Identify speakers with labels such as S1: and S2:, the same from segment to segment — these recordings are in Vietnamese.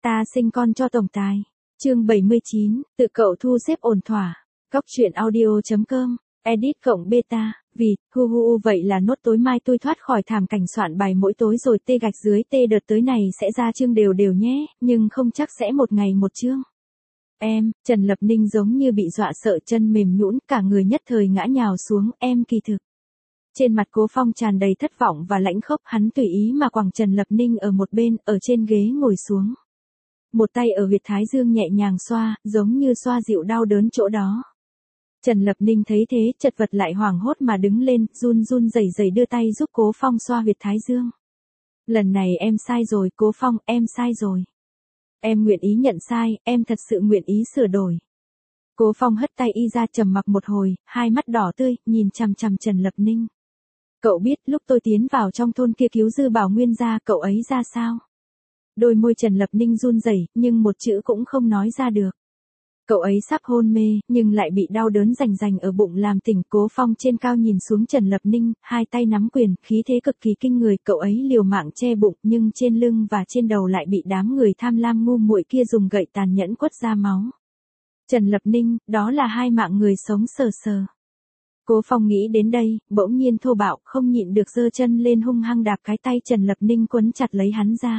S1: Ta sinh con cho tổng tài. Chương 79, tự cậu thu xếp ổn thỏa. Góc truyện audio.com, edit cộng beta, vì, vậy là nốt tối mai tôi thoát khỏi thảm cảnh soạn bài mỗi tối rồi tê gạch dưới tê đợt tới này sẽ ra chương đều đều nhé, nhưng không chắc sẽ một ngày một chương. Trần Lập Ninh giống như bị dọa sợ chân mềm nhũn cả người nhất thời ngã nhào xuống, kỳ thực. Trên mặt Cố Phong tràn đầy thất vọng và lãnh khốc, hắn tùy ý mà quẳng Trần Lập Ninh ở một bên, ở trên ghế ngồi xuống. Một tay ở huyệt thái dương nhẹ nhàng xoa, giống như xoa dịu đau đớn chỗ đó. Trần Lập Ninh thấy thế, chật vật lại hoảng hốt mà đứng lên, run run rẩy rẩy đưa tay giúp Cố Phong xoa huyệt thái dương. Lần này em sai rồi, Cố Phong, em sai rồi. Em nguyện ý nhận sai, em thật sự nguyện ý sửa đổi. Cố Phong hất tay y ra trầm mặc một hồi, hai mắt đỏ tươi, nhìn chằm chằm Trần Lập Ninh. Cậu biết lúc tôi tiến vào trong thôn kia cứu Dư Bảo Nguyên ra, cậu ấy ra sao? Đôi môi Trần Lập Ninh run rẩy, nhưng một chữ cũng không nói ra được. Cậu ấy sắp hôn mê, nhưng lại bị đau đớn rành rành ở bụng làm tỉnh. Cố Phong trên cao nhìn xuống Trần Lập Ninh, hai tay nắm quyền, khí thế cực kỳ kinh người. Cậu ấy liều mạng che bụng, nhưng trên lưng và trên đầu lại bị đám người tham lam ngu muội kia dùng gậy tàn nhẫn quất ra máu. Trần Lập Ninh, đó là hai mạng người sống sờ sờ. Cố Phong nghĩ đến đây, bỗng nhiên thô bạo, không nhịn được giơ chân lên hung hăng đạp cái tay Trần Lập Ninh quấn chặt lấy hắn ra.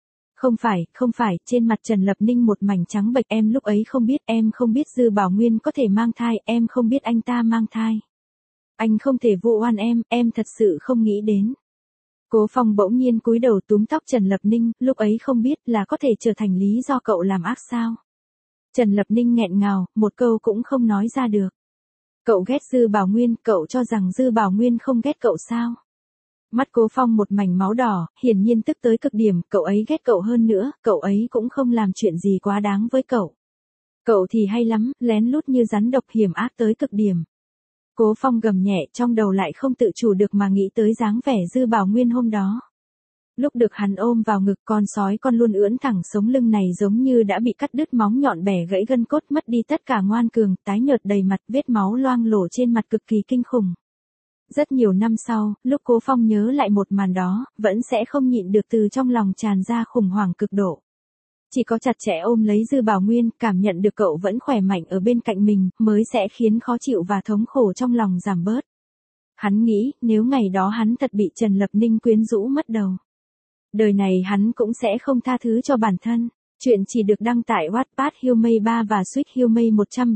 S1: Không phải, trên mặt Trần Lập Ninh một mảnh trắng bệch. Em lúc ấy em không biết Dư Bảo Nguyên có thể mang thai, em không biết anh ta mang thai. Anh không thể vu oan em thật sự không nghĩ đến. Cố Phong bỗng nhiên cúi đầu túm tóc Trần Lập Ninh, lúc ấy không biết là có thể trở thành lý do cậu làm ác sao. Trần Lập Ninh nghẹn ngào, một câu cũng không nói ra được. Cậu ghét Dư Bảo Nguyên, cậu cho rằng Dư Bảo Nguyên không ghét cậu sao? Mắt Cố Phong một mảnh máu đỏ, hiển nhiên tức tới cực điểm, cậu ấy ghét cậu hơn nữa, cậu ấy cũng không làm chuyện gì quá đáng với cậu. Cậu thì hay lắm, lén lút như rắn độc hiểm ác tới cực điểm. Cố Phong gầm nhẹ, trong đầu lại không tự chủ được mà nghĩ tới dáng vẻ Dư Bảo Nguyên hôm đó. Lúc được hắn ôm vào ngực, con sói con luôn ưỡn thẳng sống lưng này giống như đã bị cắt đứt móng nhọn bẻ gãy gân cốt, mất đi tất cả ngoan cường, tái nhợt đầy mặt, vết máu loang lổ trên mặt cực kỳ kinh khủng. Rất nhiều năm sau, lúc Cố Phong nhớ lại một màn đó, vẫn sẽ không nhịn được từ trong lòng tràn ra khủng hoảng cực độ. Chỉ có chặt chẽ ôm lấy Dư Bảo Nguyên, cảm nhận được cậu vẫn khỏe mạnh ở bên cạnh mình, mới sẽ khiến khó chịu và thống khổ trong lòng giảm bớt. Hắn nghĩ, nếu ngày đó hắn thật bị Trần Lập Ninh quyến rũ mất đầu, đời này hắn cũng sẽ không tha thứ cho bản thân. Chuyện chỉ được đăng tại Wattpad Humay 3 và Sweet Humay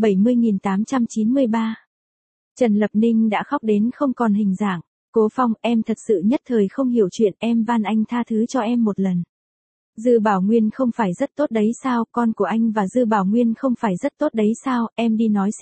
S1: 170.893. Trần Lập Ninh đã khóc đến không còn hình dạng. Cố Phong, em thật sự nhất thời không hiểu chuyện, em van anh tha thứ cho em một lần. Dư Bảo Nguyên không phải rất tốt đấy sao, con của anh và Dư Bảo Nguyên không phải rất tốt đấy sao, em đi nói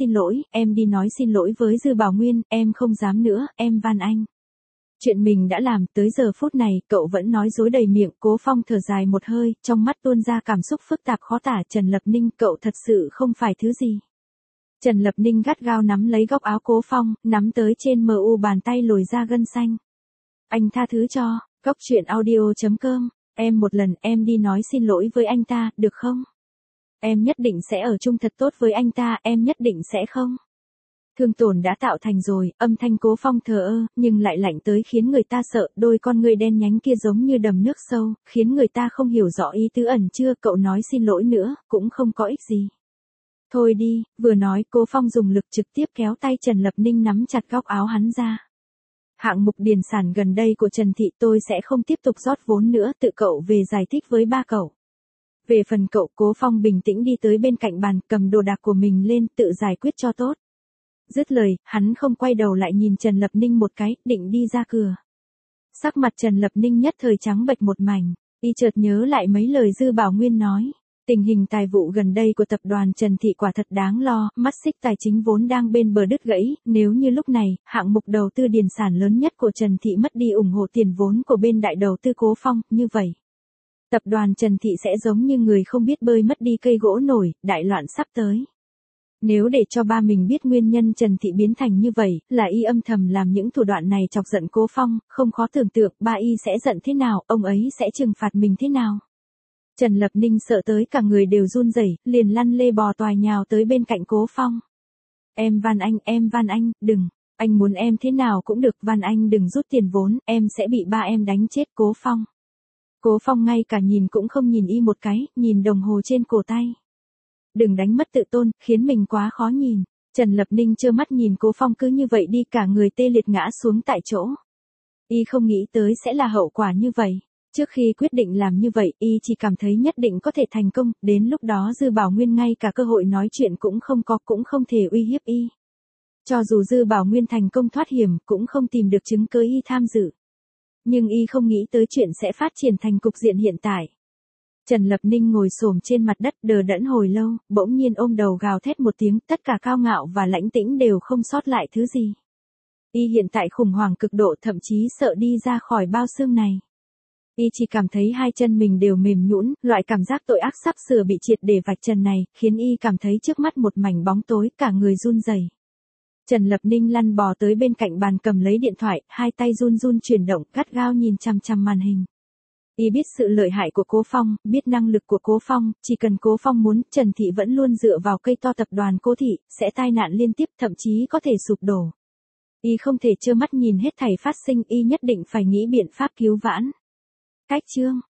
S1: xin lỗi với Dư Bảo Nguyên, em không dám nữa, em van anh. Chuyện mình đã làm tới giờ phút này, cậu vẫn nói dối đầy miệng. Cố Phong thở dài một hơi, trong mắt tuôn ra cảm xúc phức tạp khó tả. Trần Lập Ninh, cậu thật sự không phải thứ gì. Trần Lập Ninh gắt gao nắm lấy góc áo Cố Phong, nắm tới trên mu bàn tay lồi ra gân xanh. Anh tha thứ cho, góc truyện audio.com, em một lần, em đi nói xin lỗi với anh ta, được không? Em nhất định sẽ ở chung thật tốt với anh ta, em nhất định sẽ không. Thương tổn đã tạo thành rồi, âm thanh Cố Phong thờ ơ, nhưng lại lạnh tới khiến người ta sợ, đôi con ngươi đen nhánh kia giống như đầm nước sâu, khiến người ta không hiểu rõ ý tứ ẩn chưa. Cậu nói xin lỗi nữa, cũng không có ích gì. Thôi đi, vừa nói Cố Phong dùng lực trực tiếp kéo tay Trần Lập Ninh nắm chặt góc áo hắn ra. Hạng mục điền sản gần đây của Trần Thị tôi sẽ không tiếp tục rót vốn nữa, tự cậu về giải thích với ba cậu. Về phần cậu, Cố Phong bình tĩnh đi tới bên cạnh bàn, cầm đồ đạc của mình lên, tự giải quyết cho tốt. Dứt lời, hắn không quay đầu lại nhìn Trần Lập Ninh một cái, định đi ra cửa. Sắc mặt Trần Lập Ninh nhất thời trắng bệch một mảnh, y chợt nhớ lại mấy lời Dư Bảo Nguyên nói. Tình hình tài vụ gần đây của tập đoàn Trần Thị quả thật đáng lo, mắt xích tài chính vốn đang bên bờ đứt gãy, nếu như lúc này, hạng mục đầu tư điền sản lớn nhất của Trần Thị mất đi ủng hộ tiền vốn của bên đại đầu tư Cố Phong, như vậy. Tập đoàn Trần Thị sẽ giống như người không biết bơi mất đi cây gỗ nổi, đại loạn sắp tới. Nếu để cho ba mình biết nguyên nhân Trần Thị biến thành như vậy, là y âm thầm làm những thủ đoạn này chọc giận Cố Phong, không khó tưởng tượng ba y sẽ giận thế nào, ông ấy sẽ trừng phạt mình thế nào. Trần Lập Ninh sợ tới cả người đều run rẩy, liền lăn lê bò toài nhào tới bên cạnh Cố Phong. Em van anh, đừng, anh muốn em thế nào cũng được, van anh đừng rút tiền vốn, em sẽ bị ba em đánh chết. Cố Phong. Cố Phong ngay cả nhìn cũng không nhìn y một cái, nhìn đồng hồ trên cổ tay. Đừng đánh mất tự tôn, khiến mình quá khó nhìn. Trần Lập Ninh trơ mắt nhìn Cố Phong cứ như vậy đi, cả người tê liệt ngã xuống tại chỗ. Y không nghĩ tới sẽ là hậu quả như vậy. Trước khi quyết định làm như vậy, y chỉ cảm thấy nhất định có thể thành công, đến lúc đó Dư Bảo Nguyên ngay cả cơ hội nói chuyện cũng không có, cũng không thể uy hiếp y. Cho dù Dư Bảo Nguyên thành công thoát hiểm, cũng không tìm được chứng cứ y tham dự. Nhưng y không nghĩ tới chuyện sẽ phát triển thành cục diện hiện tại. Trần Lập Ninh ngồi xổm trên mặt đất đờ đẫn hồi lâu, bỗng nhiên ôm đầu gào thét một tiếng, tất cả cao ngạo và lãnh tĩnh đều không sót lại thứ gì. Y hiện tại khủng hoảng cực độ, thậm chí sợ đi ra khỏi bao xương này. Y chỉ cảm thấy hai chân mình đều mềm nhũn, loại cảm giác tội ác sắp sửa bị triệt để vạch trần này, khiến y cảm thấy trước mắt một mảnh bóng tối, cả người run rẩy. Trần Lập Ninh lăn bò tới bên cạnh bàn cầm lấy điện thoại, hai tay run run chuyển động, gắt gao nhìn chằm chằm màn hình. Y biết sự lợi hại của Cố Phong, biết năng lực của Cố Phong, chỉ cần Cố Phong muốn, Trần Thị vẫn luôn dựa vào cây to tập đoàn Cố Thị, sẽ tai nạn liên tiếp, thậm chí có thể sụp đổ. Y không thể trơ mắt nhìn hết thảy phát sinh, y nhất định phải nghĩ biện pháp cứu vãn. Cách chương